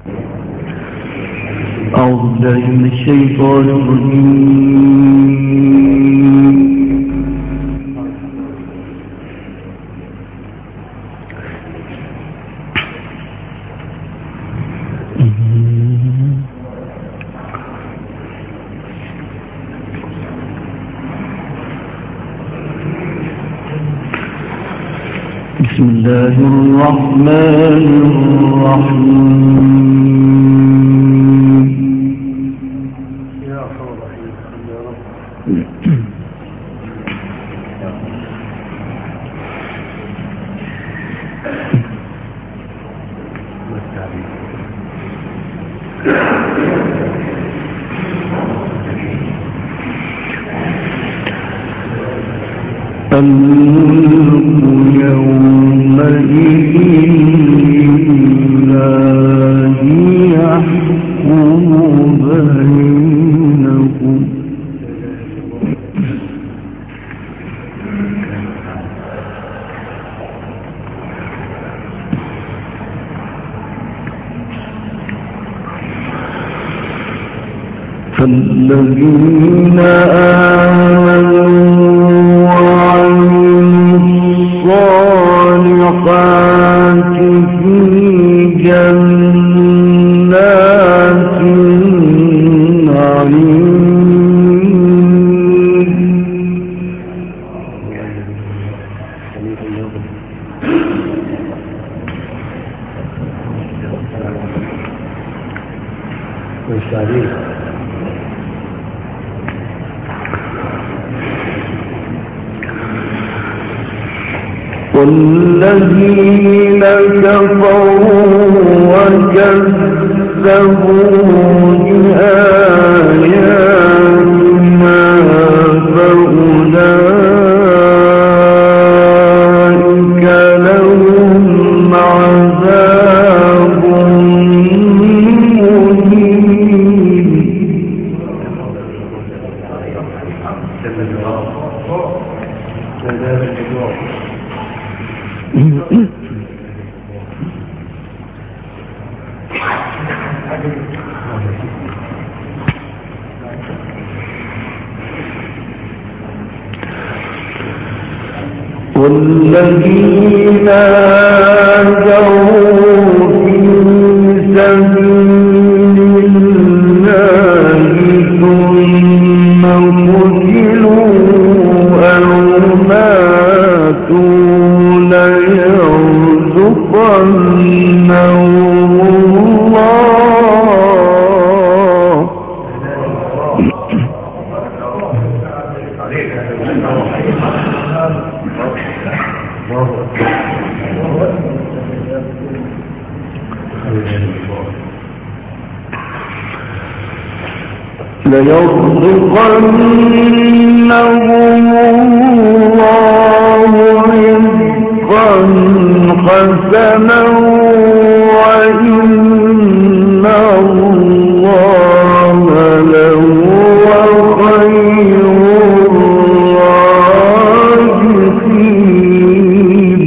أعوذ بالله من الشيطان الرجيم. بسم الله الرحمن الرحيم. فالذين آمنوا وعملوا الصالحات في جنات النعيم والذين كفروا وكذبوا بآياتنا فأولئك لهم عذاب مهين. والذين هاجروا في سبيل الله ثم قتلوا أو ماتوا ليرزقنهم الله رزقا حسنا وإن الله لهو خير الرازقين.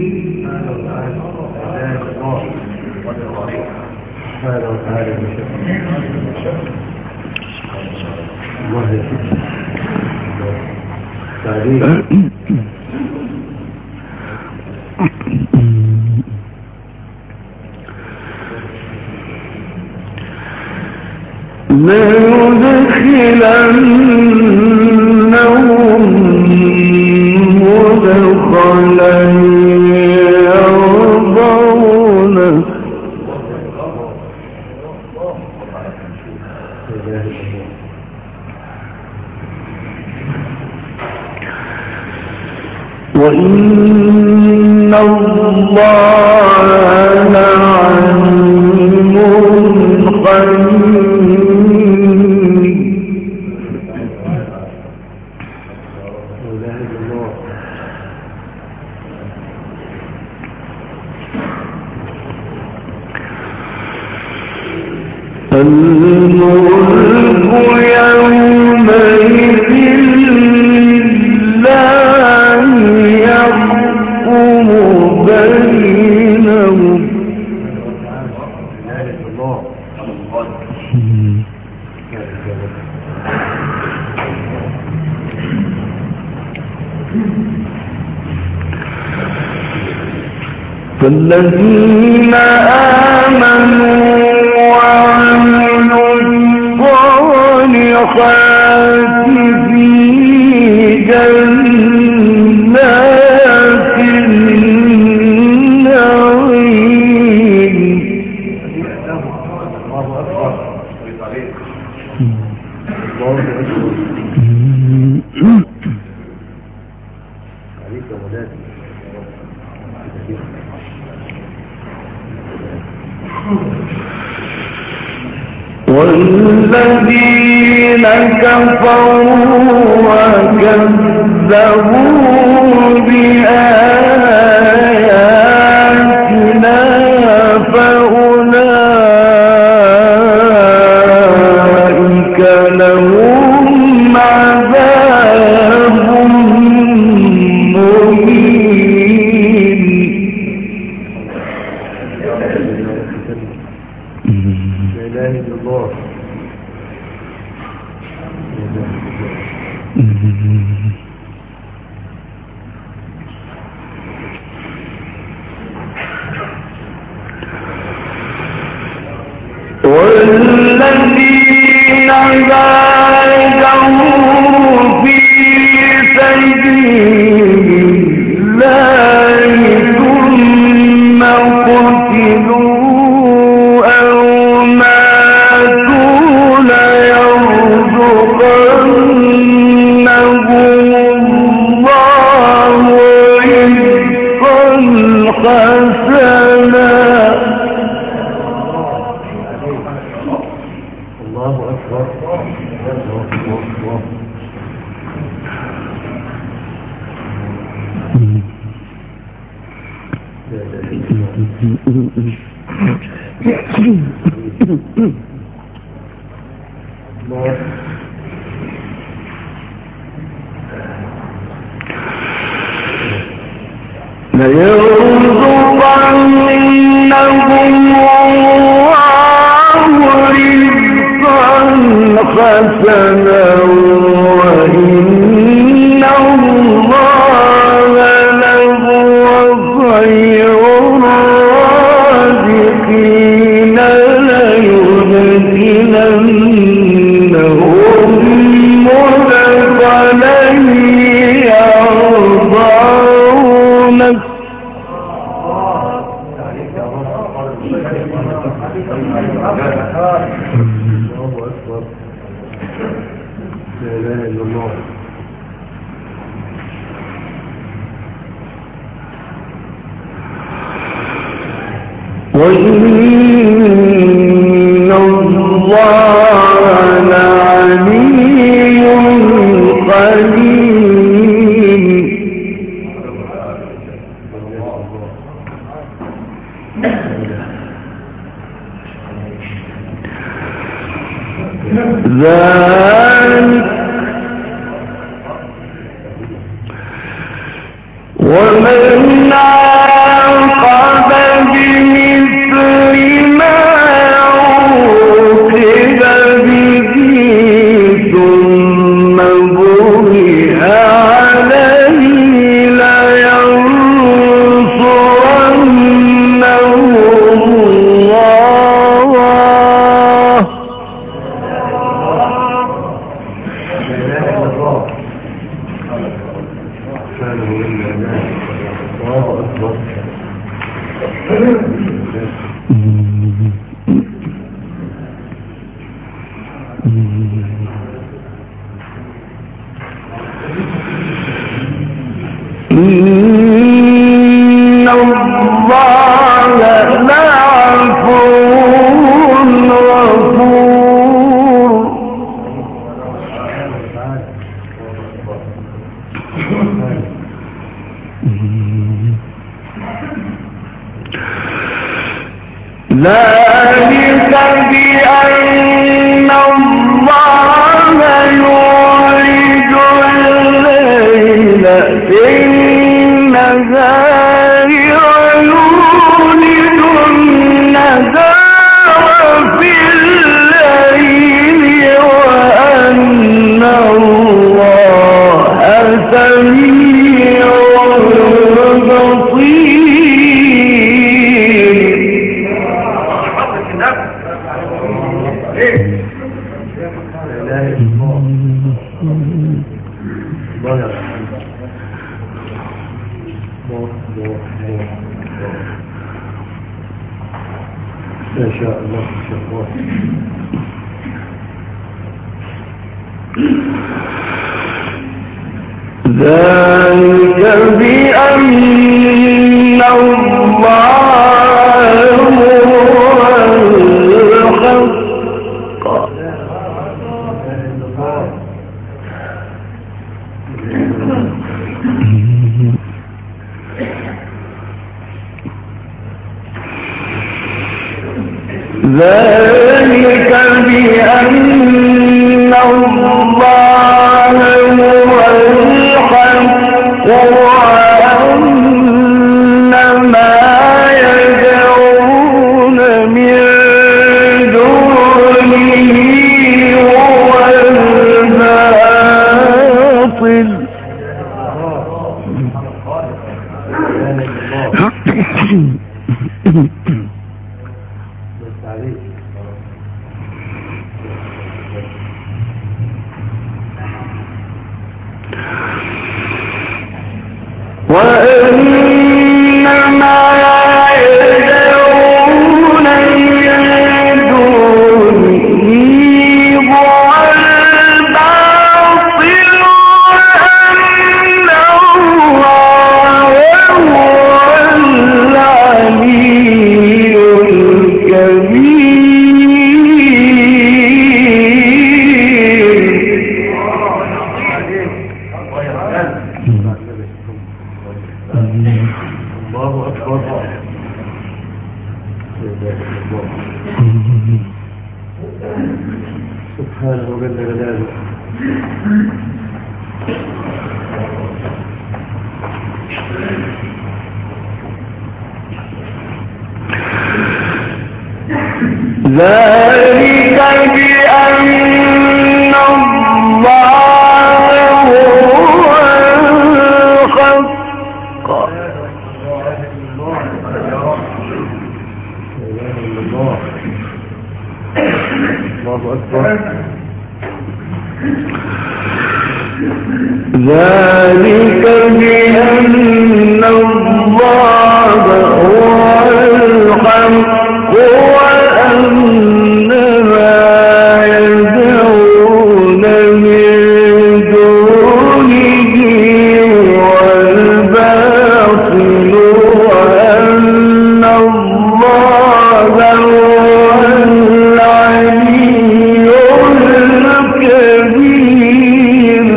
ليدخلنهم مدخلا يرضونه وإن الله لعليم حليم. الملك يومئذ لله يحكم بينهم فالذين آمنوا وعملوا الصالحات في جنات النعيم والذين كفروا وكذبوا بآياتنا فأولئك لهم عذاب مهين. لا إله إلا الله. والذين جاهدوا في سبيل الله ثم قتلوا أو ماتوا ليرزقنهم الله رزقا حسنا. الله أكبر. ليرزقنهم الله رزقا حسنا وإن الله لهو خير الرازقين ليدخلنهم مدخلا يرضونه. لا إله إلا الله. وإن الله لعلي قدير. ذلك ومن عاقب بمثل ما عوقب به ثم بغي عليه لينصرنه الله. إن الله لعفو غفور. ذلك بأن الله يولج الليل في النهار ويولج النهار في الليل ما شاء الله ما شاء الله. ذلك بأن الله هو الحق ذلك بأن الله هو الحق وأن ما يدعون من دونه هو الباطل وإنما يدعون من دونه هو الباطل وأن الله هو العلي الله أكبر. سبحانه جل جلاله. ذلك بأن الله هو الحق الله أكبر. ذلك بأن الله هو الحق وأن ما يدعون من دونه هو الباطل وأن الله هو العلي الكبير.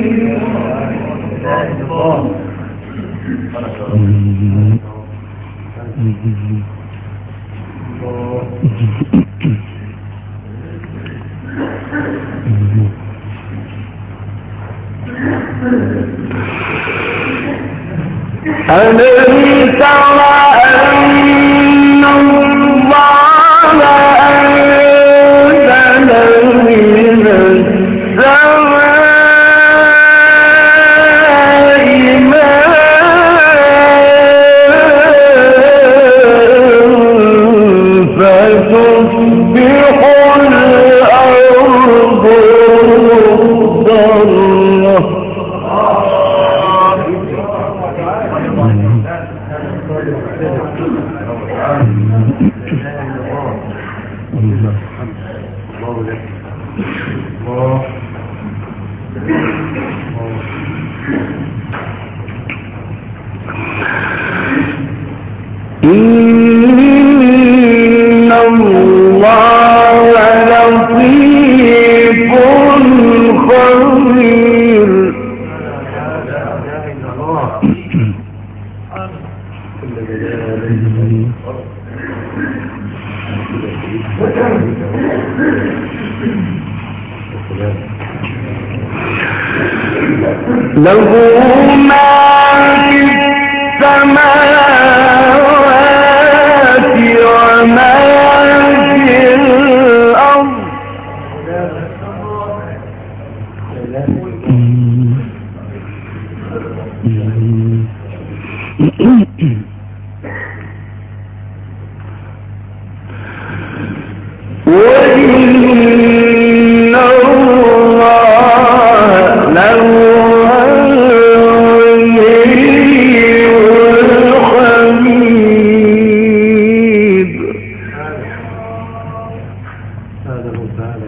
ألم تر أن الله أنزل من السماء ماء فتصبح الأرض مخضرة إن الله لطيف خبير. له ما في السماوات وما في الأرض إن الله لهو الغني الحميد. هذا هو تعالى.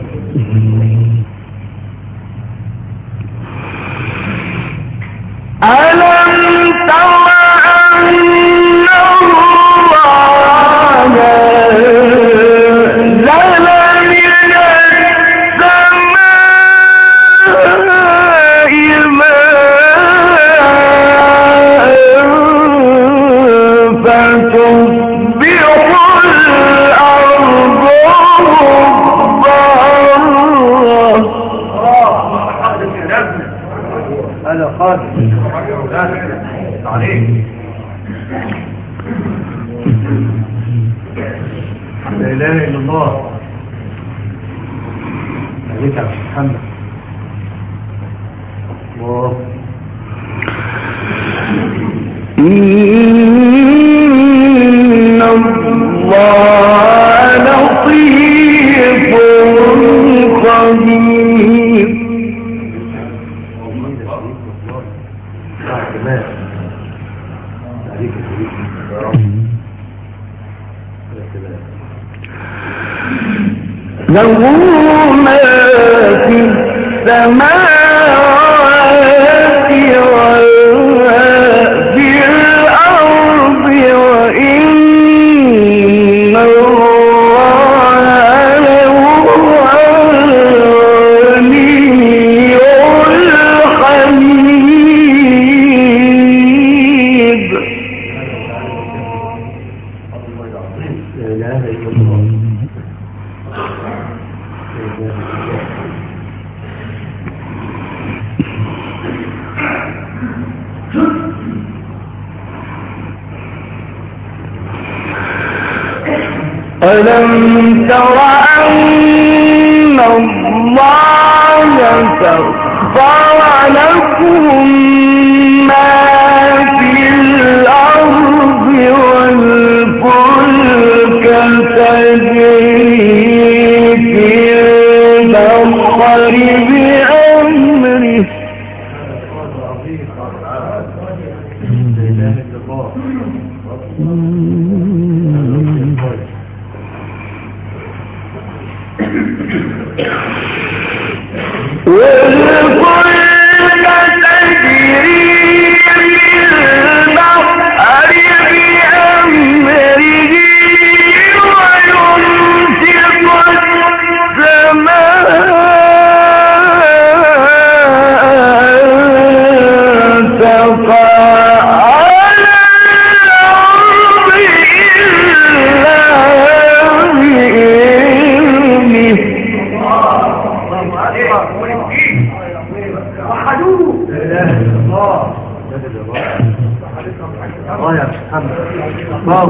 ألم تر أن الله نزل من السماء ماء فتصبح الأرض مخضرة. هذا قادر عليك. لا إله إلا الله. عليك يا محمد. الله. إن الله لطيف خبير. له ما في السماوات وما في الأرض وإن الله لهو الغني الحميد. لا إله إلا الله. ألم تر أن الله سخر لكم ما في الأرض والفلك تجري في البحر بأمره. لا إله إلا الله. والفلك تجري في البحر بأمره ويمسك السماء أن تقع على الأرض إلا بإذنه. وحدوه. لا إله إلا الله. الله يا محمد. الله.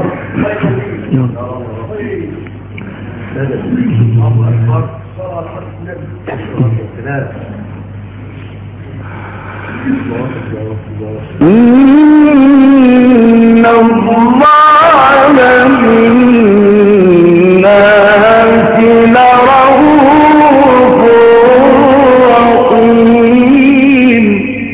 إن الله بالناس لرؤوف رحيم.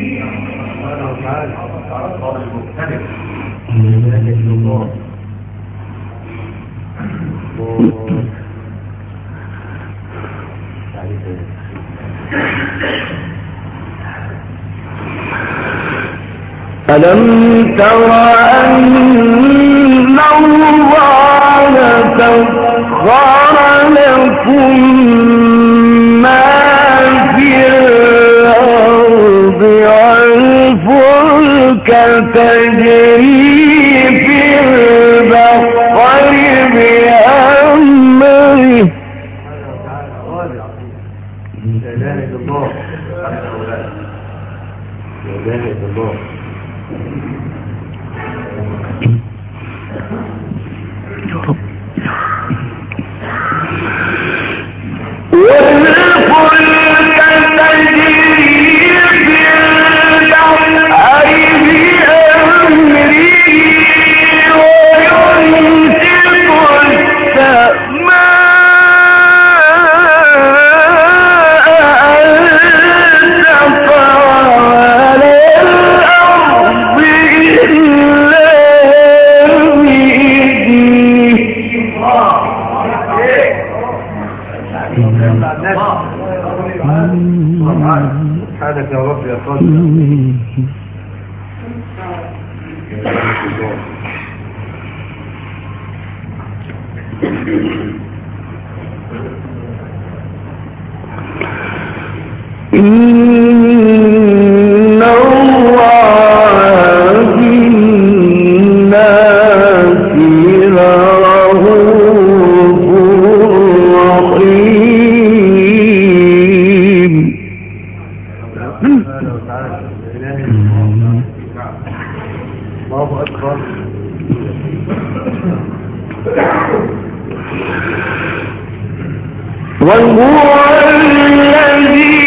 ألم تر أن الله سخر لكم ما في الأرض والفلك تجري في البحر بأمره. لا إله إلا الله. لا إله إلا الله. والفلك تجري في البحر بأمره ويمسك السماء سبحانك يا رب يا قادر. إن الله بالناس لرؤوف رحيم. الله أكبر. وهو الذي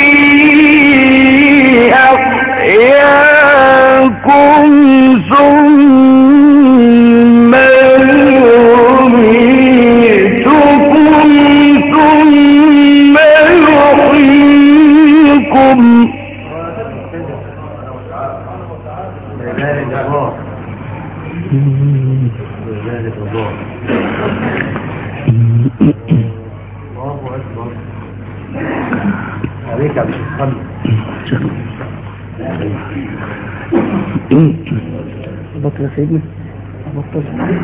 أحياكم ثم يميتكم ثم يحييكم. لا إله إلا الله. لا إله إلا الله. الله أكبر. عليك عبد الحمد. بطل سيدنا بطل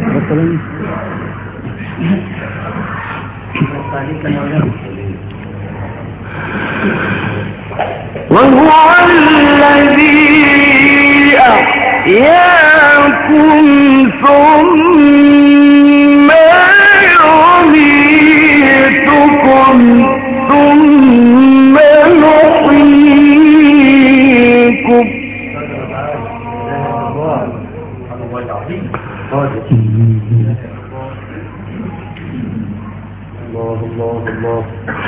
وهو الذي أحياكم ثم يميتكم ثم يحييكم. الله الله الله.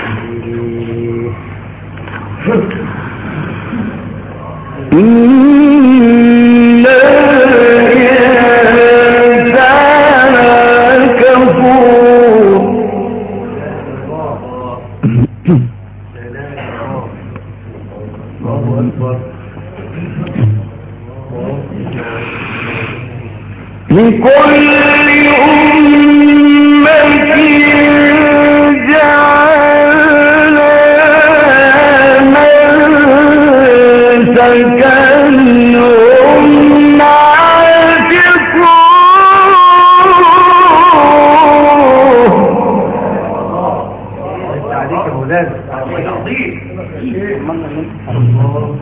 إن الإنسان كفور. الله أكبر. لكل أمة جعلنا منسكا هم ناسكوه. عليك يا مولانا. عظيم. الله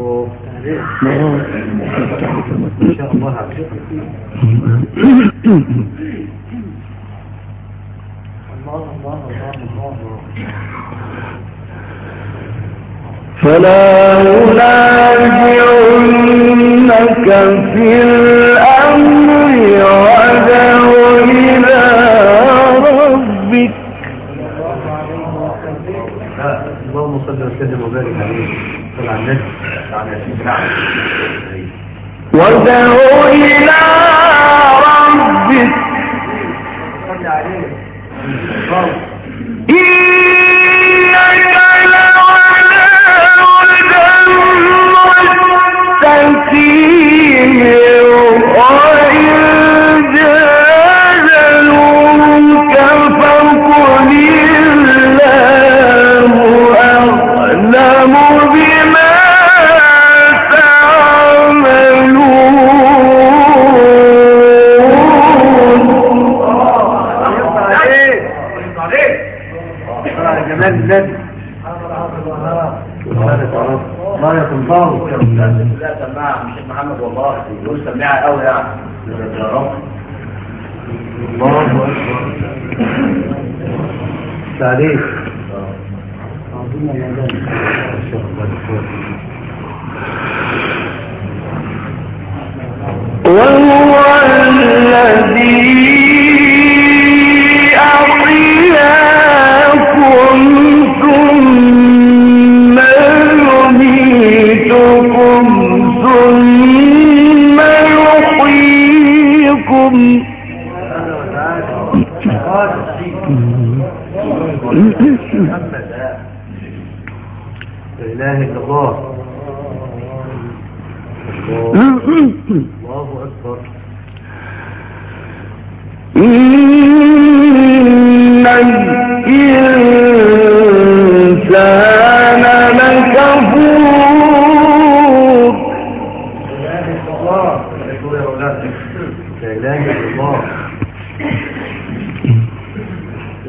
إن شاء الله عليك. فلا ينازعنك في الأمر ودع إلى ربك. اللهم صل وسلم وبارك عليه. صل على النبي. ودع إلى ربك صل عليه. إنك لعلى هدى مستقيم وإن جادلوك فقل الله أعلم بما جمال النبي. الله يكون ضابط. لا سماعة مش محمد والله يقول سماعة قوي يعني. يا رب. الله أكبر. تعليق. وهو الذي أحياكم ثم يميتكم ثم يحييكم. لا إله إلا الله. الله أكبر. إن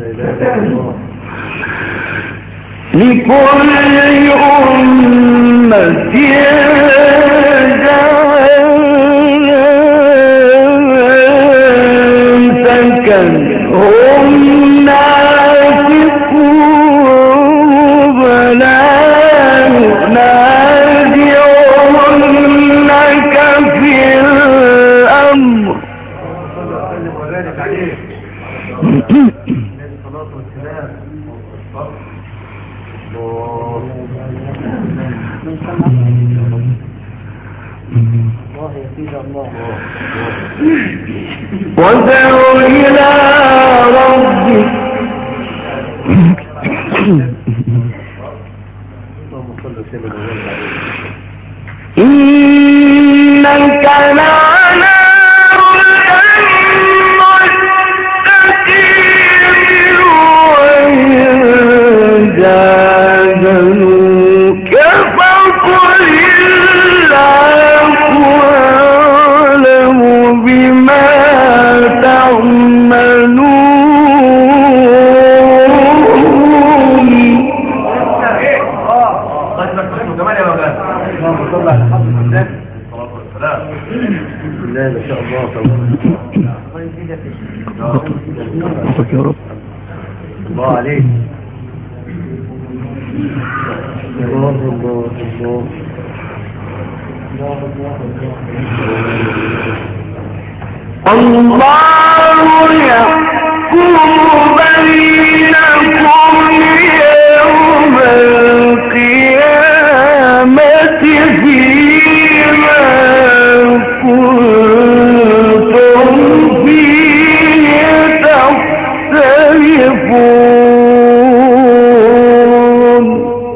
لكل أمة سكن هم ناسكون ولا ينازعنك في الأمر وذلك عليه الصلاة والسلام. الله يزيد الله. وادع إلى ربك إنك لعلى هدى مستقيم وإن جادلوك فقل الله أعلم بما تعملون. اللهم صل على حضرة النبي صلى الله عليه وسلم. بسم الله ما شاء الله تبارك يا رب. الله عليك. الله الله الله. الله يحكم بينكم يوم القيامة فيما كنتم فيه تختلفون.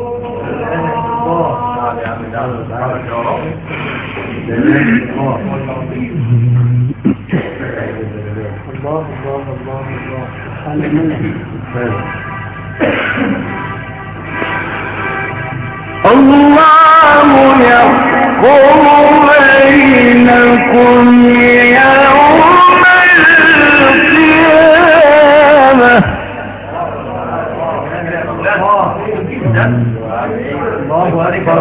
الله يحكم بينكم يوم القيامة. الله أكبر.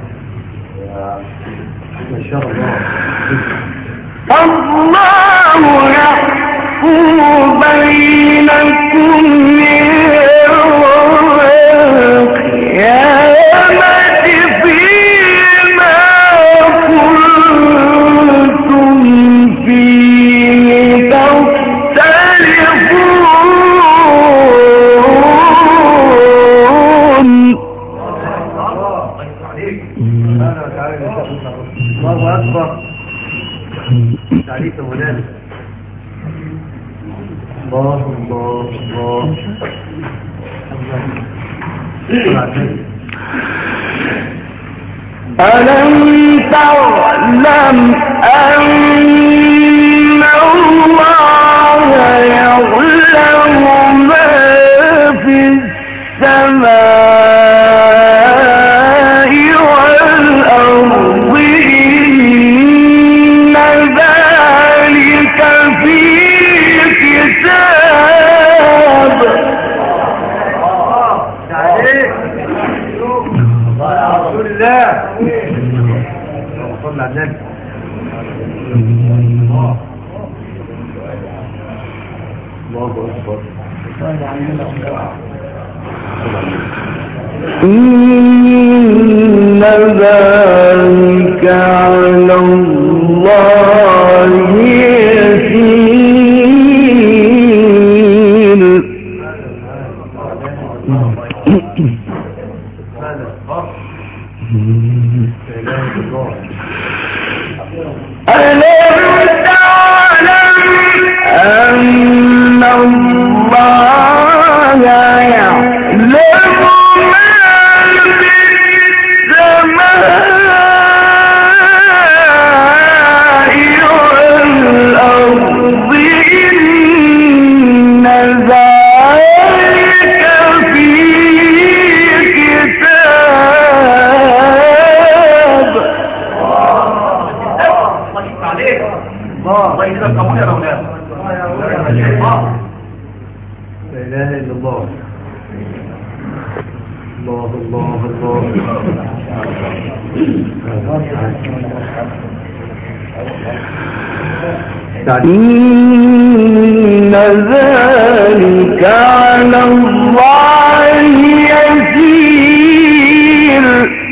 ما شاء الله. الله يحكم بينكم يوم القيامة فيما كنتم فيه تختلفون. الله أكبر. تعريف المناسب. الله الله الله. ألم تعلم أن الله يعلم ما في السماء والأرض إن ذلك في كتاب. رسول الله صلى على النبي. الله أكبر. إن ذلك على الله يسير. ألم تعلم أن الله يعلم ما في السماء والأرض إن ذلك في كتاب. الله يجزاك قبول يا مولانا. إله إلا الله. الله الله الله. إن ذلك على الله يسير.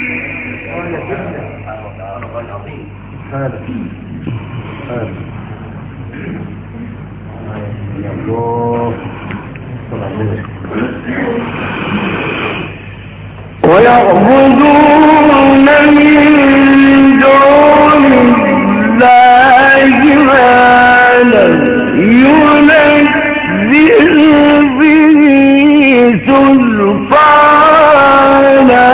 ويعبدون من دون الله ما لم ينزل به سلطانا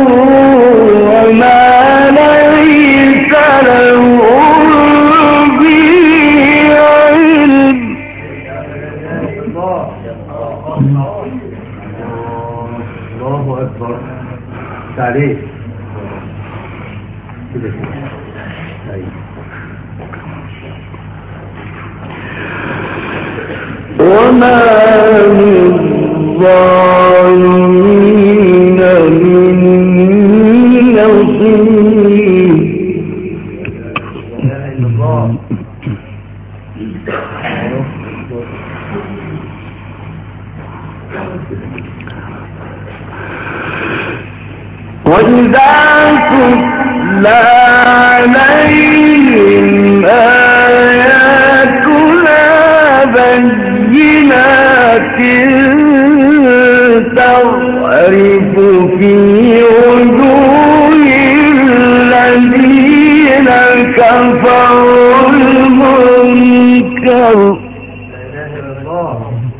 وما ليس لهم به علم. الله أكبر. تعريف كده كده. وما للظالمين من نصير. لا إله إلا الله. وإذا تتلى عليهم آياتنا بينات تعرف في وجوه الذين كفروا المنكر. لا إله إلا الله.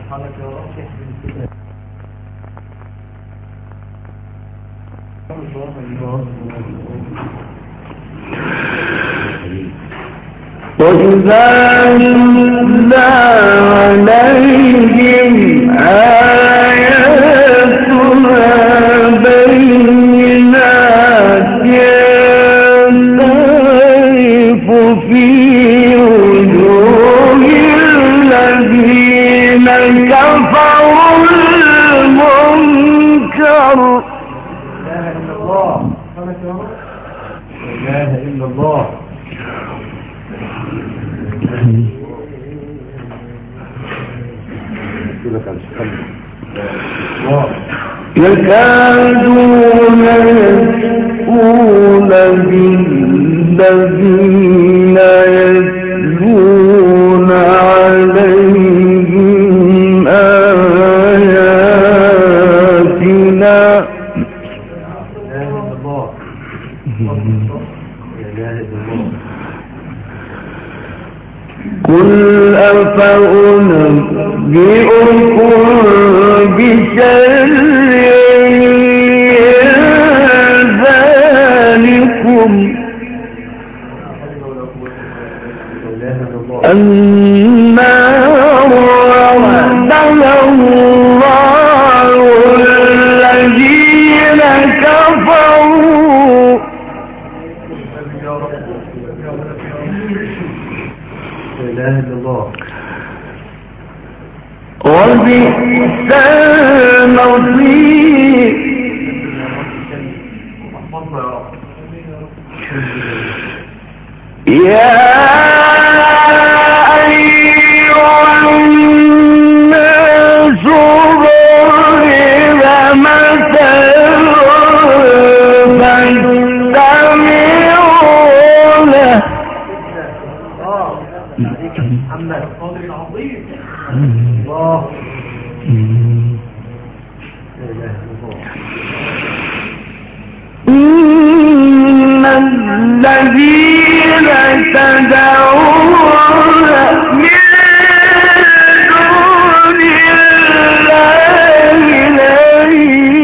وإذا تتلى عليهم آياتنا بينات تعرف في وجوه الذين كفروا المنكر. لا إله إلا الله. لا إله إلا الله. يكادون يسقون بالذين يتلون عليهم آياتنا. لا إله إلا الله. لا إله إلا الله. قل أفأنبئكم بشر ذلكم النار وعدها الله الذين كفروا لا إله إلا الله. وبئس المصير. يا أيها الناس ضرب مثل فاستمعوا له. محمد القادر العظيم. الله. لا إله إلا الله. إن الذين تدعون من دون الله لن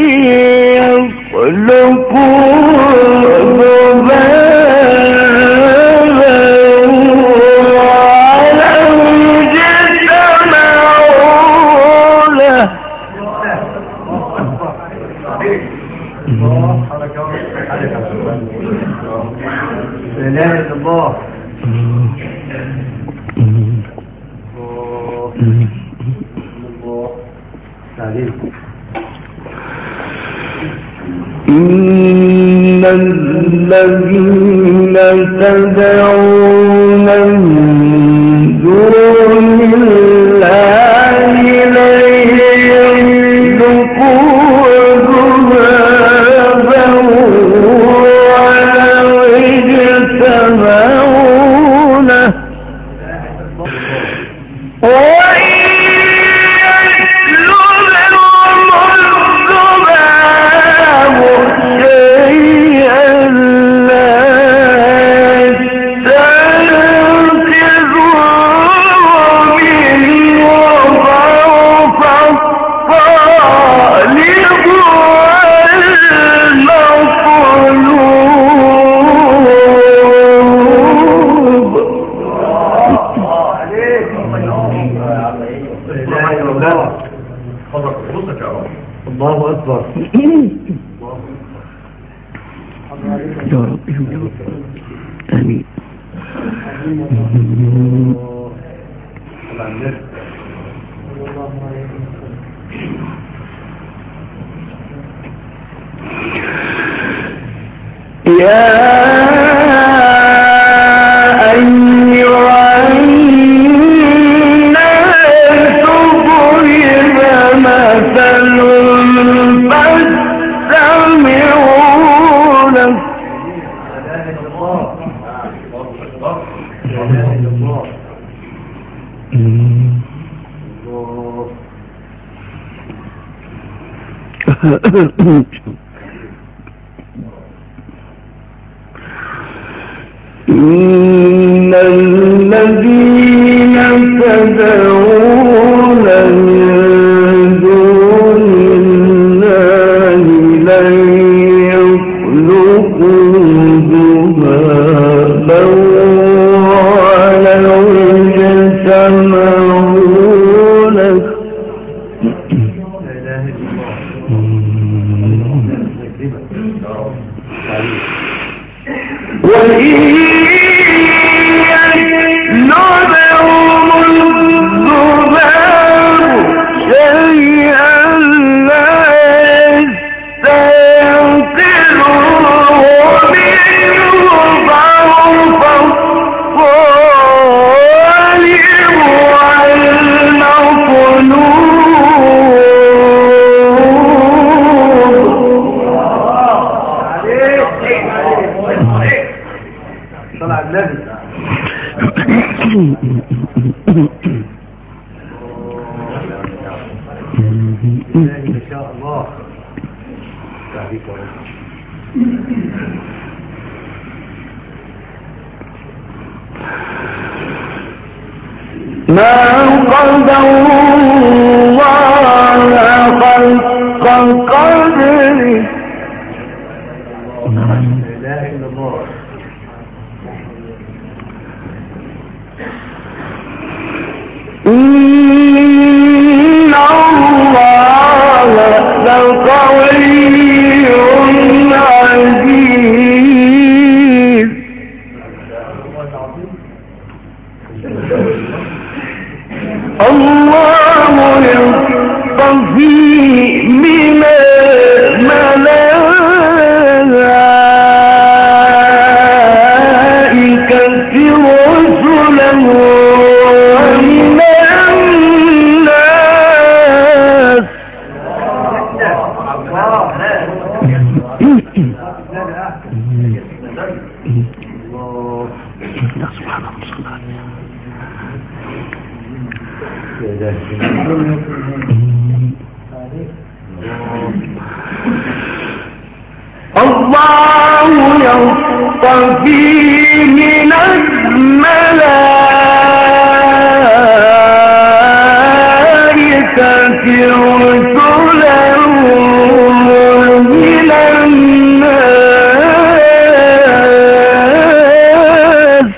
يخلقوا ذبابا ولو اجتمعوا له. لا إله إلا الله. إن الذين تدعون من دون الله لن يخلقوا ذبابا ولو اجتمعوا له الله أكبر. يا رب آمين. يا أيها الناس ضرب مثل فاستمعوا له إن الذين تدعون من دون الله لن يخلقوا ذبابا ولو اجتمعوا له وإن يسلبهم الذباب شيئا لا يستيقظوه منه ضعف الطالب والمطلوب. طلع النبي. ما شاء الله. ما قدر الله خلق قدره. لا إله إلا الله. إن الله لقوي عزيز. الله يصطفي من الملائكة رسلا ومن الناس. الله يصطفي من الملائكة رسلا ومن الناس.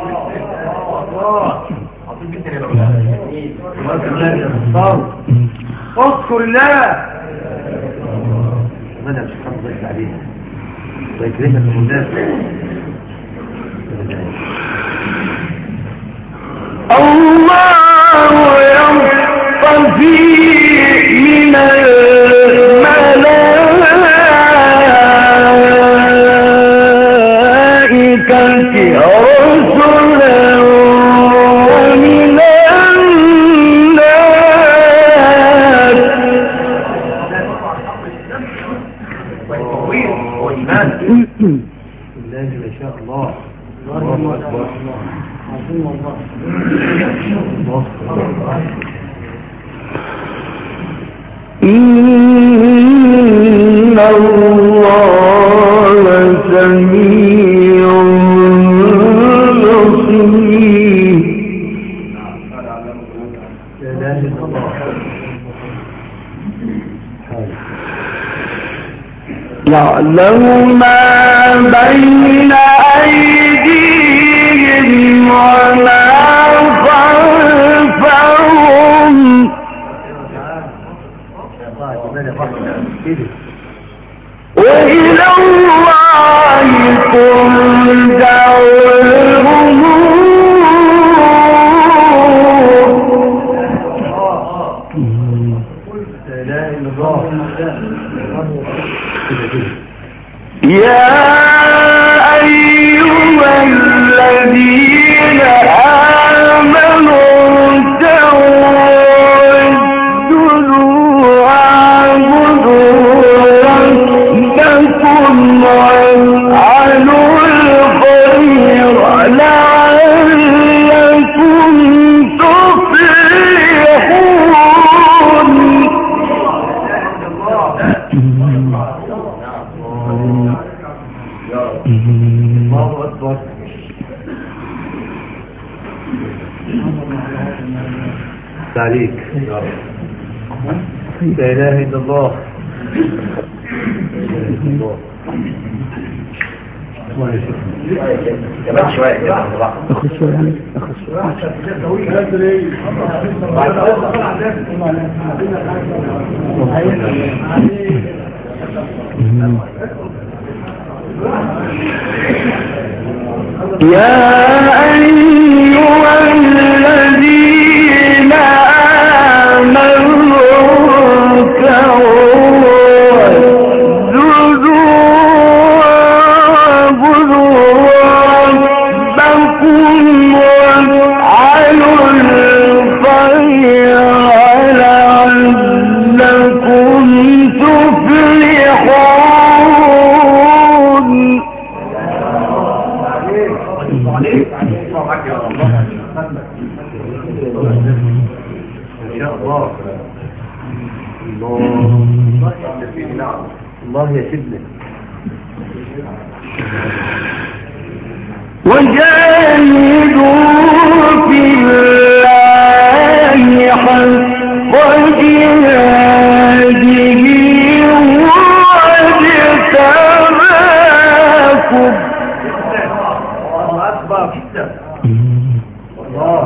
اذكر الله. ماذا مش حافظ عليه ويكرمك الناس. الله يصطفي من الله ما شاء الله. الله أكبر. إن الله سميع بصير. لا إله إلا الله. يعلم ما بين أيديهم وما خلفهم وإلى الله ترجع يا أيها الذين آمنوا اركعوا واسجدوا واعبدوا ربكم وافعلوا الخير لعلكم تفلحون. الله أكبر. عليك يا رب. لا إله إلا الله. كمان شوية كده أخذ شوية يعني أخذ يا أيها الذين آمنوا اركعوا واسجدوا واعبدوا ربكم وافعلوا الخير لعلكم تفلحون. إن شاء الله. الله يا سيدنا. وجاهدوا في الله حق جهاده هو اجتباكم. الله أكبر جدا. الله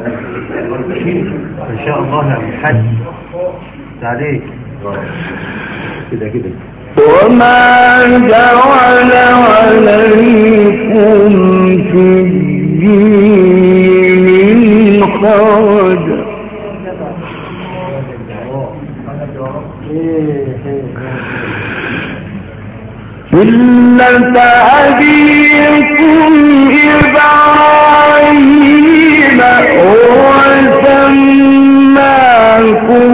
إن شاء الله يا محمد. عليك كده كده. وما جعل عليكم في الدين من حرج ملة أبيكم إبراهيم هو سماكم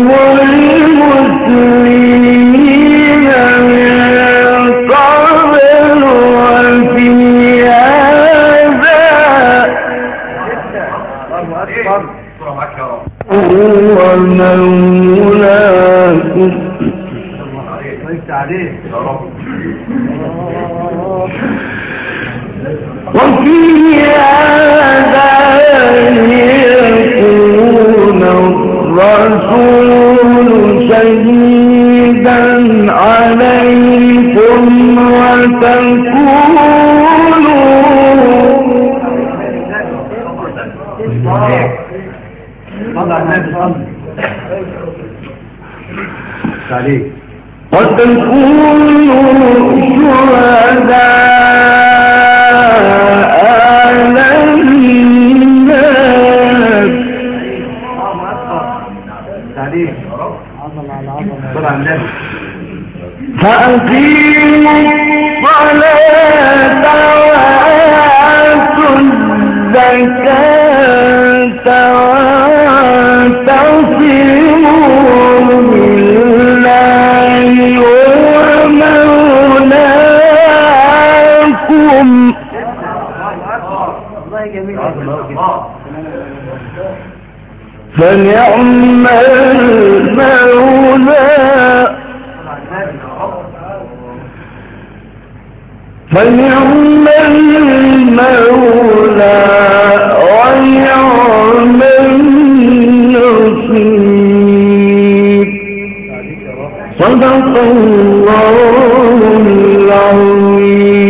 المسلمين من قبل وفي هذا هو مولاكم. وفي هذا يكون الرسول شهيدا عليكم وتكونوا شهداء على الناس. فأقيموا الصلاة وآتوا الزكاة واعتصموا بالله هو مولاكم فنعم المولى فنعم المولى ونعم النصير صدق الله العظيم.